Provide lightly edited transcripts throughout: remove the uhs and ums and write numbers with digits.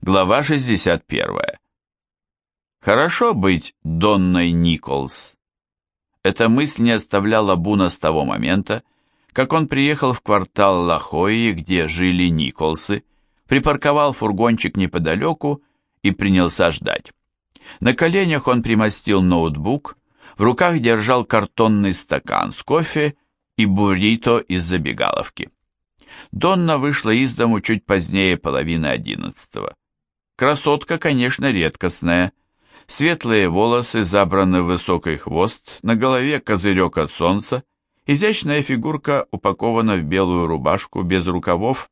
Глава 61. Хорошо быть Донной Николс. Эта мысль не оставляла Буна с того момента, как он приехал в квартал Ла-Хойи, где жили Николсы, припарковал фургончик неподалеку и принялся ждать. На коленях он примостил ноутбук, в руках держал картонный стакан с кофе и буррито из забегаловки. Донна вышла из дому чуть позднее 10:30. Красотка, конечно, редкостная. Светлые волосы забраны в высокий хвост, на голове козырек от солнца, изящная фигурка упакована в белую рубашку без рукавов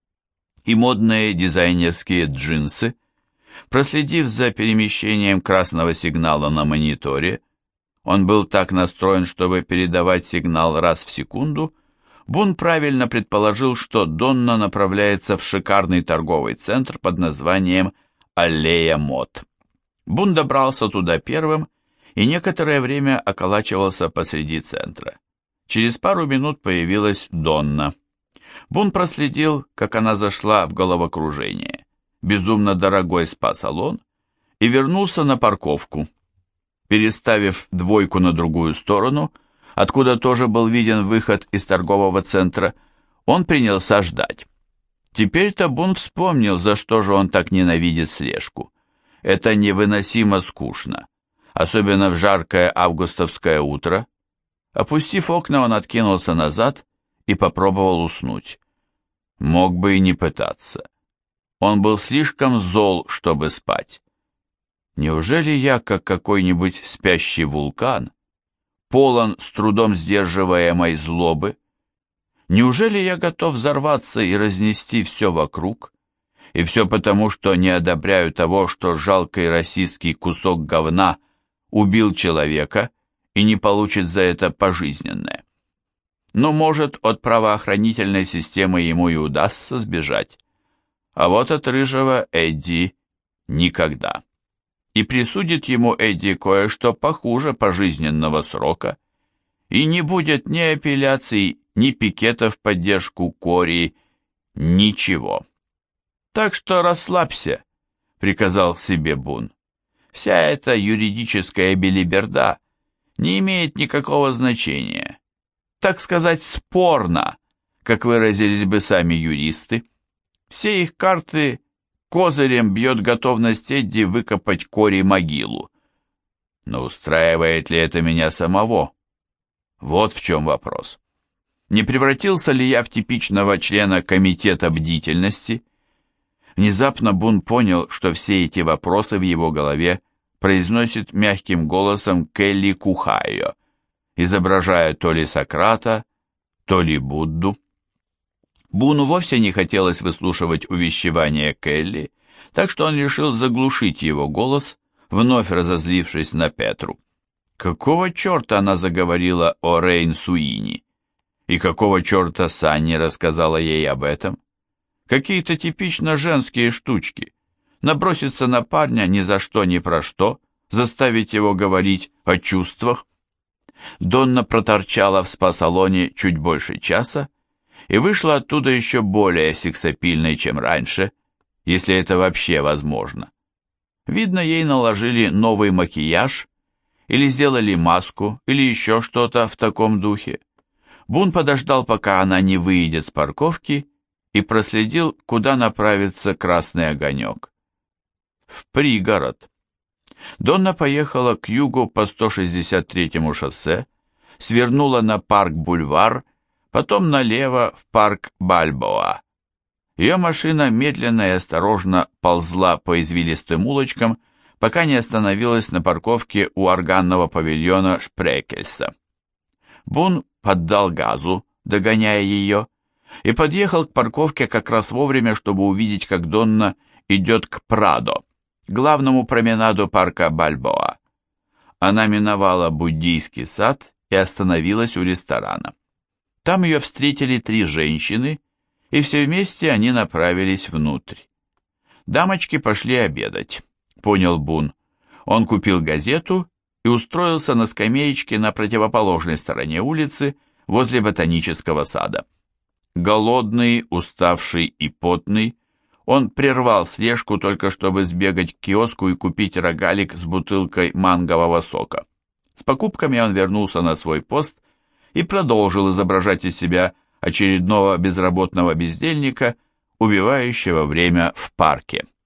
и модные дизайнерские джинсы. Проследив за перемещением красного сигнала на мониторе, он был так настроен, чтобы передавать сигнал раз в секунду, Бун правильно предположил, что Донна направляется в шикарный торговый центр под названием «Аллея мод». Бун добрался туда первым и некоторое время околачивался посреди центра. Через пару минут появилась Донна. Бун проследил, как она зашла в головокружение, безумно дорогой спа-салон, и вернулся на парковку. Переставив двойку на другую сторону, откуда тоже был виден выход из торгового центра, он принялся ждать. Теперь-то Бун вспомнил, за что же он так ненавидит слежку. Это невыносимо скучно, особенно в жаркое августовское утро. Опустив окна, он откинулся назад и попробовал уснуть. Мог бы и не пытаться. Он был слишком зол, чтобы спать. Неужели я, как какой-нибудь спящий вулкан, полон с трудом сдерживаемой злобы? Неужели я готов взорваться и разнести все вокруг? И все потому, что не одобряю того, что жалкий российский кусок говна убил человека и не получит за это пожизненное. Но, может, от правоохранительной системы ему и удастся сбежать. А вот от рыжего Эдди никогда. И присудит ему Эдди кое-что похуже пожизненного срока, и не будет ни апелляций, ни пикетов в поддержку Кори, ничего. Так что расслабься, приказал себе Бун. Вся эта юридическая белиберда не имеет никакого значения. Так сказать, спорно, как выразились бы сами юристы. Все их карты козырем бьет готовность Эдди выкопать Кори могилу. Но устраивает ли это меня самого? Вот в чем вопрос. Не превратился ли я в типичного члена комитета бдительности? Внезапно Бун понял, что все эти вопросы в его голове произносит мягким голосом Келли Кухайо, изображая то ли Сократа, то ли Будду. Буну вовсе не хотелось выслушивать увещевания Келли, так что он решил заглушить его голос, вновь разозлившись на Петру. Какого черта она заговорила о Рейн Суини? И какого черта Санни рассказала ей об этом? Какие-то типично женские штучки. Наброситься на парня ни за что ни про что, заставить его говорить о чувствах. Донна проторчала в спа-салоне чуть больше часа, и вышла оттуда еще более сексапильной, чем раньше, если это вообще возможно. Видно, ей наложили новый макияж, или сделали маску, или еще что-то в таком духе. Бун подождал, пока она не выйдет с парковки, и проследил, куда направится красный огонек. В пригород. Донна поехала к югу по 163-му шоссе, свернула на парк-бульвар, потом налево в парк Бальбоа. Ее машина медленно и осторожно ползла по извилистым улочкам, пока не остановилась на парковке у органного павильона Шпрекельса. Бун поддал газу, догоняя ее, и подъехал к парковке как раз вовремя, чтобы увидеть, как Донна идет к Прадо, главному променаду парка Бальбоа. Она миновала буддийский сад и остановилась у ресторана. Там ее встретили 3 женщины, и все вместе они направились внутрь. Дамочки пошли обедать, понял Бун. Он купил газету и устроился на скамеечке на противоположной стороне улицы, возле ботанического сада. Голодный, уставший и потный, Он прервал слежку только чтобы сбегать к киоску и купить рогалик с бутылкой мангового сока. С покупками он вернулся на свой пост и продолжил изображать из себя очередного безработного бездельника, убивающего время в парке.